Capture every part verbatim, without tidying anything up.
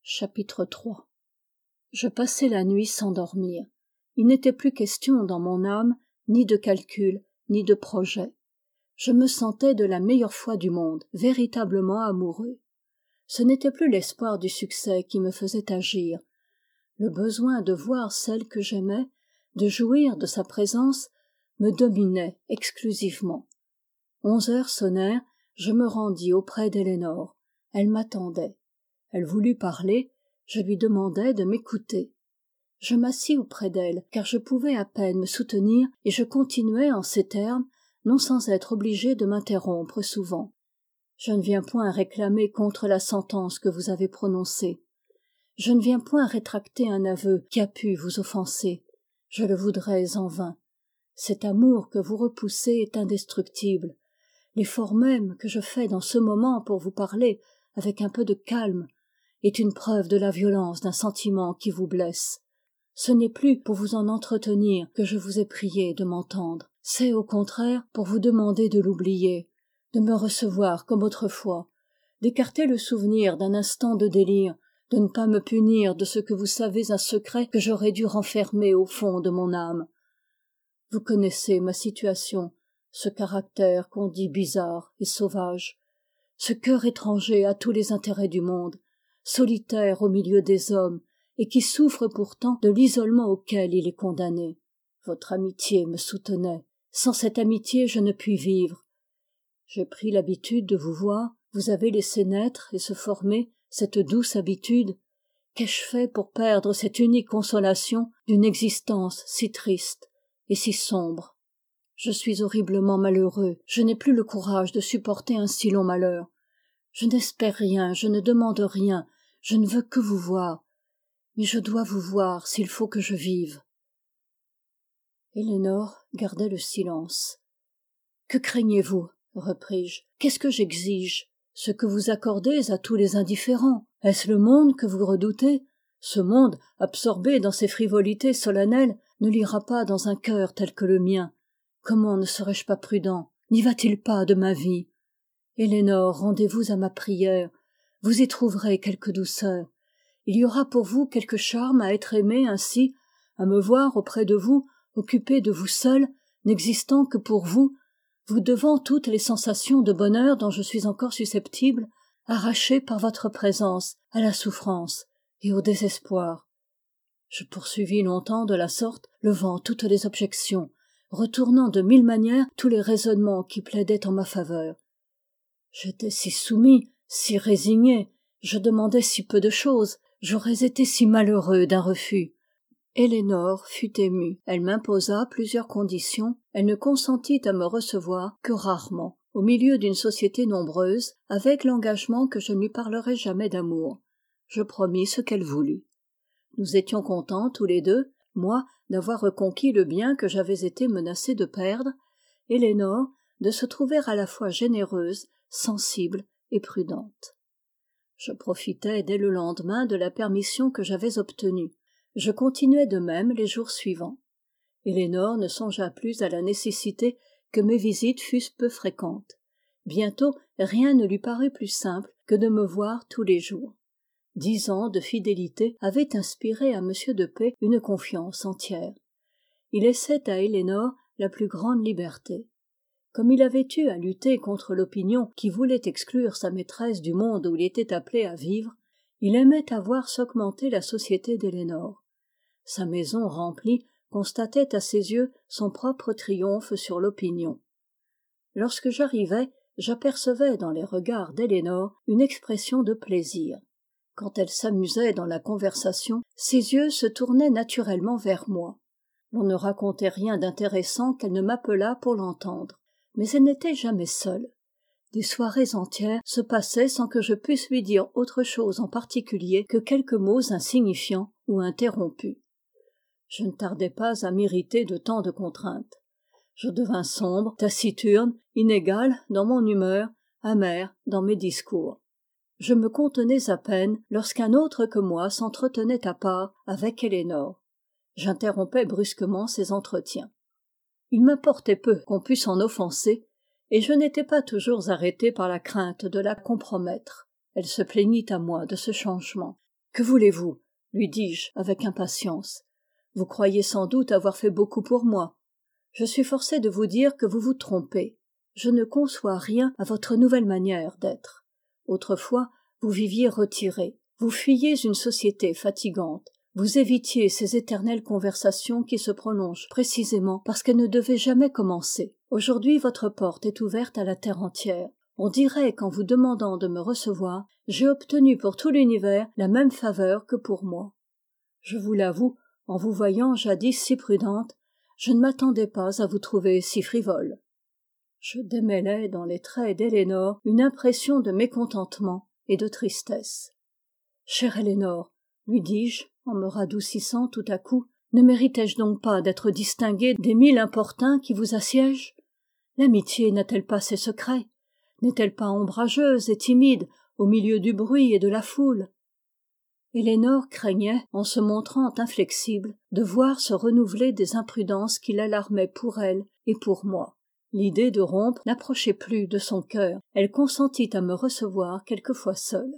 Chapitre trois. Je passai la nuit sans dormir. Il n'était plus question dans mon âme ni de calcul, ni de projet. Je me sentais de la meilleure foi du monde, véritablement amoureux. Ce n'était plus l'espoir du succès qui me faisait agir. Le besoin de voir celle que j'aimais, de jouir de sa présence, me dominait exclusivement. Onze heures sonnèrent, je me rendis auprès d'Elénore. Elle m'attendait. Elle voulut parler, je lui demandai de m'écouter. Je m'assis auprès d'elle, car je pouvais à peine me soutenir, et je continuai en ces termes, non sans être obligé de m'interrompre souvent. Je ne viens point réclamer contre la sentence que vous avez prononcée. Je ne viens point rétracter un aveu qui a pu vous offenser. Je le voudrais en vain. Cet amour que vous repoussez est indestructible. L'effort même que je fais dans ce moment pour vous parler avec un peu de calme est une preuve de la violence d'un sentiment qui vous blesse. Ce n'est plus pour vous en entretenir que je vous ai prié de m'entendre. C'est au contraire pour vous demander de l'oublier, de me recevoir comme autrefois, d'écarter le souvenir d'un instant de délire, de ne pas me punir de ce que vous savez un secret que j'aurais dû renfermer au fond de mon âme. Vous connaissez ma situation, ce caractère qu'on dit bizarre et sauvage, ce cœur étranger à tous les intérêts du monde, solitaire au milieu des hommes, et qui souffre pourtant de l'isolement auquel il est condamné. Votre amitié me soutenait. Sans cette amitié, je ne puis vivre. J'ai pris l'habitude de vous voir, vous avez laissé naître et se former cette douce habitude. Qu'ai-je fait pour perdre cette unique consolation d'une existence si triste et si sombre? Je suis horriblement malheureux, je n'ai plus le courage de supporter un si long malheur. Je n'espère rien, je ne demande rien, je ne veux que vous voir. Mais je dois vous voir s'il faut que je vive. Elénore gardait le silence. « Que craignez-vous » repris-je. « Qu'est-ce que j'exige ? Ce que vous accordez à tous les indifférents. Est-ce le monde que vous redoutez ? Ce monde, absorbé dans ses frivolités solennelles, ne lira pas dans un cœur tel que le mien. Comment ne serais-je pas prudent ? N'y va-t-il pas de ma vie ? Elénore, rendez-vous à ma prière. Vous y trouverez quelque douceur. Il y aura pour vous quelque charme à être aimé ainsi, à me voir auprès de vous, occupé de vous seul, n'existant que pour vous, vous devant toutes les sensations de bonheur dont je suis encore susceptible, arraché par votre présence à la souffrance et au désespoir. Je poursuivis longtemps de la sorte, levant toutes les objections, retournant de mille manières tous les raisonnements qui plaidaient en ma faveur. J'étais si soumis, si résigné, je demandais si peu de choses, j'aurais été si malheureux d'un refus. Elénore fut émue. Elle m'imposa plusieurs conditions. Elle ne consentit à me recevoir que rarement, au milieu d'une société nombreuse, avec l'engagement que je ne lui parlerais jamais d'amour. Je promis ce qu'elle voulut. Nous étions contents tous les deux, moi d'avoir reconquis le bien que j'avais été menacé de perdre, Elénore de se trouver à la fois généreuse, sensible et prudente. Je profitai dès le lendemain de la permission que j'avais obtenue. Je continuai de même les jours suivants. Elénore ne songea plus à la nécessité que mes visites fussent peu fréquentes. Bientôt, rien ne lui parut plus simple que de me voir tous les jours. Dix ans de fidélité avaient inspiré à M. de P une confiance entière. Il laissait à Elénore la plus grande liberté. Comme il avait eu à lutter contre l'opinion qui voulait exclure sa maîtresse du monde où il était appelé à vivre, il aimait à voir s'augmenter la société d'Elénore. Sa maison remplie constatait à ses yeux son propre triomphe sur l'opinion. Lorsque j'arrivais, j'apercevais dans les regards d'Elénore une expression de plaisir. Quand elle s'amusait dans la conversation, ses yeux se tournaient naturellement vers moi. L'on ne racontait rien d'intéressant qu'elle ne m'appelât pour l'entendre. Mais elle n'était jamais seule. Des soirées entières se passaient sans que je pusse lui dire autre chose en particulier que quelques mots insignifiants ou interrompus. Je ne tardai pas à m'irriter de tant de contraintes. Je devins sombre, taciturne, inégal dans mon humeur, amer dans mes discours. Je me contenais à peine lorsqu'un autre que moi s'entretenait à part avec Elénore. J'interrompais brusquement ses entretiens. Il m'importait peu qu'on pût s'en offenser, et je n'étais pas toujours arrêté par la crainte de la compromettre. Elle se plaignit à moi de ce changement. Que voulez-vous? Lui dis-je avec impatience. Vous croyez sans doute avoir fait beaucoup pour moi. Je suis forcé de vous dire que vous vous trompez. Je ne conçois rien à votre nouvelle manière d'être. Autrefois, vous viviez retiré. Vous fuyiez une société fatigante. Vous évitiez ces éternelles conversations qui se prolongent précisément parce qu'elles ne devaient jamais commencer. Aujourd'hui, votre porte est ouverte à la terre entière. On dirait qu'en vous demandant de me recevoir, j'ai obtenu pour tout l'univers la même faveur que pour moi. Je vous l'avoue, en vous voyant jadis si prudente, je ne m'attendais pas à vous trouver si frivole. Je démêlai dans les traits d'Elénore une impression de mécontentement et de tristesse. Chère Elénore, lui dis-je, en me radoucissant tout à coup, ne méritais-je donc pas d'être distinguée des mille importuns qui vous assiègent? L'amitié n'a-t-elle pas ses secrets? N'est-elle pas ombrageuse et timide au milieu du bruit et de la foule? Elénore craignait, en se montrant inflexible, de voir se renouveler des imprudences qui l'alarmaient pour elle et pour moi. L'idée de rompre n'approchait plus de son cœur. Elle consentit à me recevoir quelquefois seule.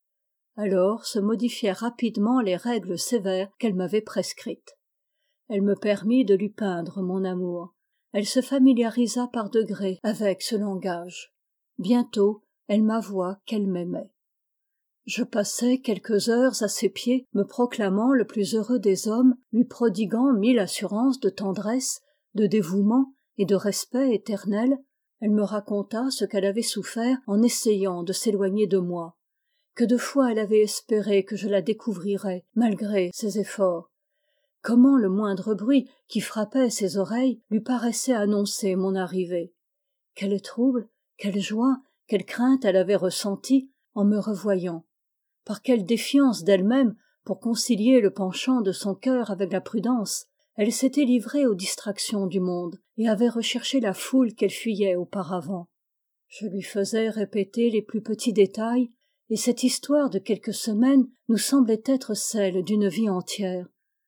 Alors se modifièrent rapidement les règles sévères qu'elle m'avait prescrites. Elle me permit de lui peindre mon amour. Elle se familiarisa par degrés avec ce langage. Bientôt, elle m'avoua qu'elle m'aimait. Je passai quelques heures à ses pieds, me proclamant le plus heureux des hommes, lui prodiguant mille assurances de tendresse, de dévouement et de respect éternel. Elle me raconta ce qu'elle avait souffert en essayant de s'éloigner de moi, que de fois elle avait espéré que je la découvrirais malgré ses efforts, comment le moindre bruit qui frappait ses oreilles lui paraissait annoncer mon arrivée. Quel trouble, quelle joie, quelle crainte elle avait ressenti en me revoyant. Par quelle défiance d'elle-même, pour concilier le penchant de son cœur avec la prudence, elle s'était livrée aux distractions du monde et avait recherché la foule qu'elle fuyait auparavant. Je lui faisais répéter les plus petits détails, et cette histoire de quelques semaines nous semblait être celle d'une vie entière.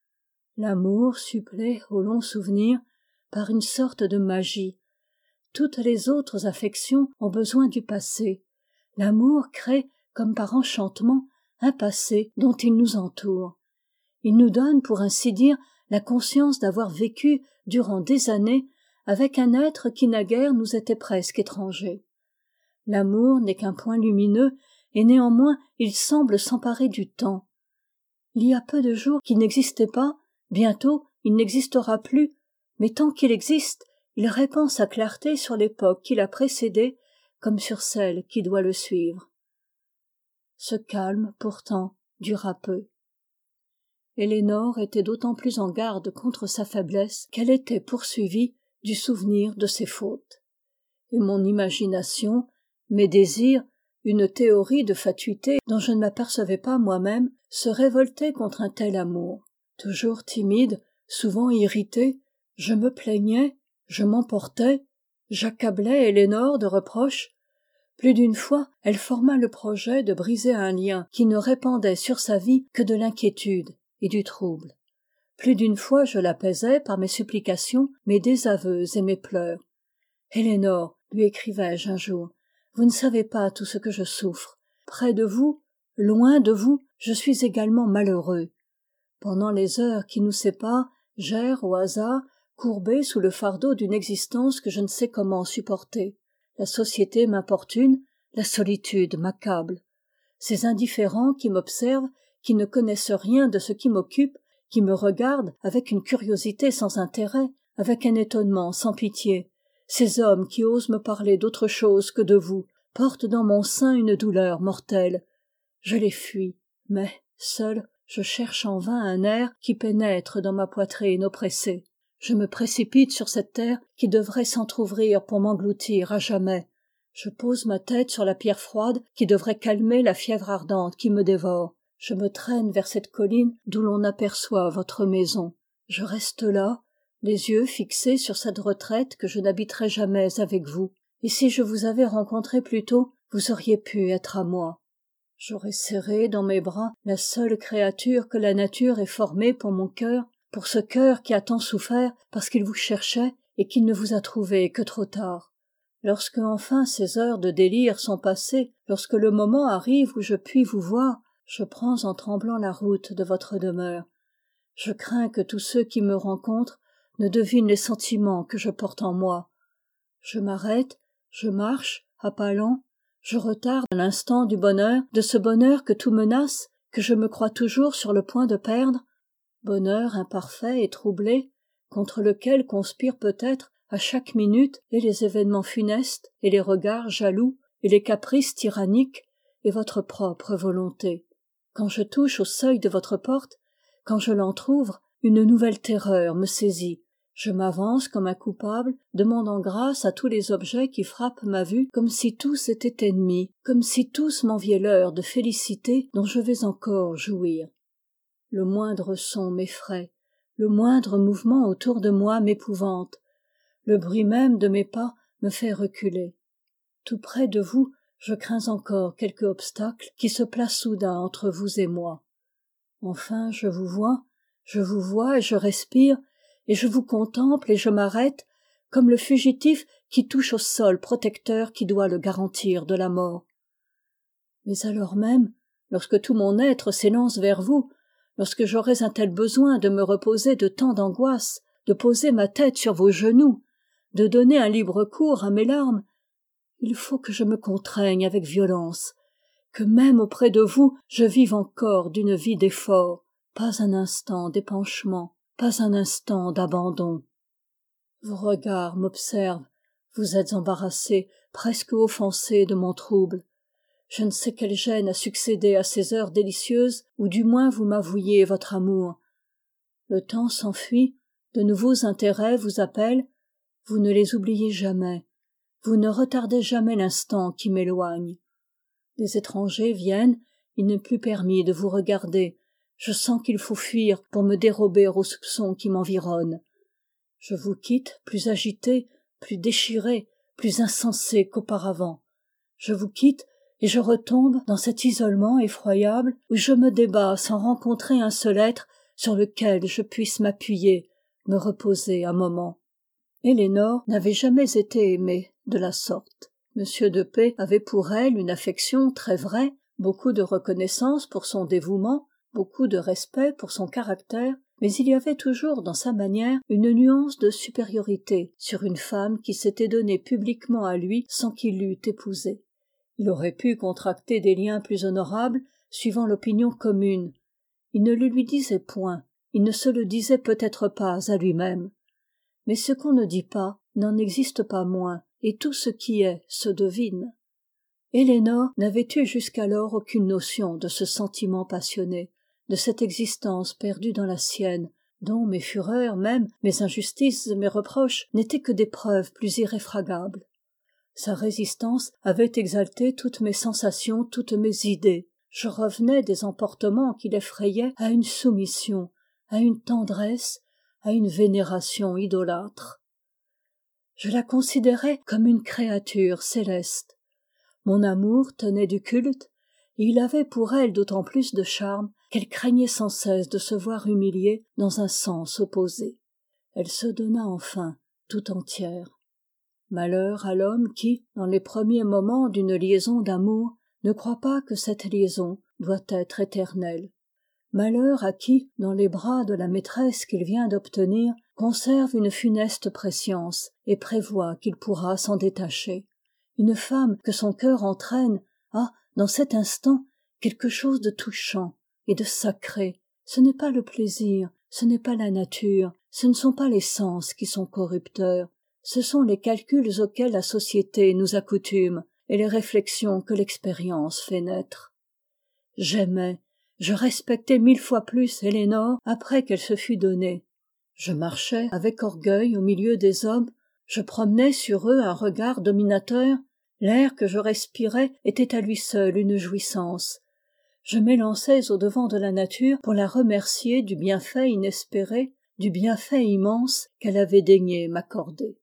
L'amour supplée au long souvenir par une sorte de magie. Toutes les autres affections ont besoin du passé. L'amour crée, comme par enchantement, un passé dont il nous entoure. Il nous donne, pour ainsi dire, la conscience d'avoir vécu durant des années avec un être qui naguère nous était presque étranger. L'amour n'est qu'un point lumineux et néanmoins il semble s'emparer du temps. Il y a peu de jours qu'il n'existait pas, bientôt il n'existera plus, mais tant qu'il existe, il répand sa clarté sur l'époque qui l'a précédé comme sur celle qui doit le suivre. Ce calme, pourtant, dura peu. Elénore était d'autant plus en garde contre sa faiblesse qu'elle était poursuivie du souvenir de ses fautes. Et mon imagination, mes désirs, une théorie de fatuité dont je ne m'apercevais pas moi-même, se révoltaient contre un tel amour. Toujours timide, souvent irritée, je me plaignais, je m'emportais, j'accablais Elénore de reproches. Plus d'une fois, elle forma le projet de briser un lien qui ne répandait sur sa vie que de l'inquiétude et du trouble. Plus d'une fois, je l'apaisais par mes supplications, mes désaveux et mes pleurs. « Elénore, lui écrivais-je un jour, vous ne savez pas tout ce que je souffre. Près de vous, loin de vous, je suis également malheureux. Pendant les heures qui nous séparent, j'erre au hasard, courbé sous le fardeau d'une existence que je ne sais comment supporter. La société m'importune, la solitude m'accable. Ces indifférents qui m'observent, qui ne connaissent rien de ce qui m'occupe, qui me regardent avec une curiosité sans intérêt, avec un étonnement sans pitié, ces hommes qui osent me parler d'autre chose que de vous, portent dans mon sein une douleur mortelle. Je les fuis, mais, seul, je cherche en vain un air qui pénètre dans ma poitrine oppressée. Je me précipite sur cette terre qui devrait s'entr'ouvrir pour m'engloutir à jamais. Je pose ma tête sur la pierre froide qui devrait calmer la fièvre ardente qui me dévore. Je me traîne vers cette colline d'où l'on aperçoit votre maison. Je reste là, les yeux fixés sur cette retraite que je n'habiterai jamais avec vous. Et si je vous avais rencontré plus tôt, vous auriez pu être à moi. J'aurais serré dans mes bras la seule créature que la nature ait formée pour mon cœur, pour ce cœur qui a tant souffert parce qu'il vous cherchait et qu'il ne vous a trouvé que trop tard. Lorsque enfin ces heures de délire sont passées, lorsque le moment arrive où je puis vous voir, Je prends en tremblant la route de votre demeure. Je crains que tous ceux qui me rencontrent ne devinent les sentiments que je porte en moi. Je m'arrête, je marche, à pas lents, je retarde l'instant du bonheur, de ce bonheur que tout menace, que je me crois toujours sur le point de perdre, bonheur imparfait et troublé, contre lequel conspirent peut-être à chaque minute et les événements funestes, et les regards jaloux, et les caprices tyranniques, et votre propre volonté. Quand je touche au seuil de votre porte, quand je l'entr'ouvre, une nouvelle terreur me saisit. Je m'avance comme un coupable, demandant grâce à tous les objets qui frappent ma vue, comme si tous étaient ennemis, comme si tous m'enviaient l'heure de félicité dont je vais encore jouir. Le moindre son m'effraie, le moindre mouvement autour de moi m'épouvante, le bruit même de mes pas me fait reculer. Tout près de vous, je crains encore quelque obstacle qui se place soudain entre vous et moi. Enfin, je vous vois, je vous vois et je respire, et je vous contemple et je m'arrête, comme le fugitif qui touche au sol protecteur qui doit le garantir de la mort. Mais alors même, lorsque tout mon être s'élance vers vous, lorsque j'aurais un tel besoin de me reposer de tant d'angoisse, de poser ma tête sur vos genoux, de donner un libre cours à mes larmes, il faut que je me contraigne avec violence, que même auprès de vous je vive encore d'une vie d'effort, pas un instant d'épanchement, pas un instant d'abandon. Vos regards m'observent, vous êtes embarrassé, presque offensé de mon trouble. Je ne sais quelle gêne a succédé à ces heures délicieuses où du moins vous m'avouiez votre amour. Le temps s'enfuit, de nouveaux intérêts vous appellent, vous ne les oubliez jamais, vous ne retardez jamais l'instant qui m'éloigne. Des étrangers viennent, il n'est plus permis de vous regarder, je sens qu'il faut fuir pour me dérober aux soupçons qui m'environnent. Je vous quitte plus agité, plus déchiré, plus insensé qu'auparavant. Je vous quitte et je retombe dans cet isolement effroyable où je me débats sans rencontrer un seul être sur lequel je puisse m'appuyer, me reposer un moment. Élénore n'avait jamais été aimée de la sorte. Monsieur de P avait pour elle une affection très vraie, beaucoup de reconnaissance pour son dévouement, beaucoup de respect pour son caractère, mais il y avait toujours dans sa manière une nuance de supériorité sur une femme qui s'était donnée publiquement à lui sans qu'il l'eût épousée. Il aurait pu contracter des liens plus honorables suivant l'opinion commune. Il ne le lui disait point, il ne se le disait peut-être pas à lui-même. Mais ce qu'on ne dit pas n'en existe pas moins, et tout ce qui est se devine. Élénore n'avait eu jusqu'alors aucune notion de ce sentiment passionné, de cette existence perdue dans la sienne, dont mes fureurs même, mes injustices et mes reproches n'étaient que des preuves plus irréfragables. Sa résistance avait exalté toutes mes sensations, toutes mes idées. Je revenais des emportements qui l'effrayaient à une soumission, à une tendresse, à une vénération idolâtre. Je la considérais comme une créature céleste. Mon amour tenait du culte, et il avait pour elle d'autant plus de charme qu'elle craignait sans cesse de se voir humiliée dans un sens opposé. Elle se donna enfin tout entière. Malheur à l'homme qui, dans les premiers moments d'une liaison d'amour, ne croit pas que cette liaison doit être éternelle. Malheur à qui, dans les bras de la maîtresse qu'il vient d'obtenir, conserve une funeste prescience et prévoit qu'il pourra s'en détacher. Une femme que son cœur entraîne a, dans cet instant, quelque chose de touchant et de sacré. Ce n'est pas le plaisir, ce n'est pas la nature, ce ne sont pas les sens qui sont corrupteurs, ce sont les calculs auxquels la société nous accoutume et les réflexions que l'expérience fait naître. J'aimais, je respectais mille fois plus Élénore après qu'elle se fût donnée. Je marchais avec orgueil au milieu des hommes, je promenais sur eux un regard dominateur, l'air que je respirais était à lui seul une jouissance. Je m'élançais au-devant de la nature pour la remercier du bienfait inespéré, du bienfait immense qu'elle avait daigné m'accorder.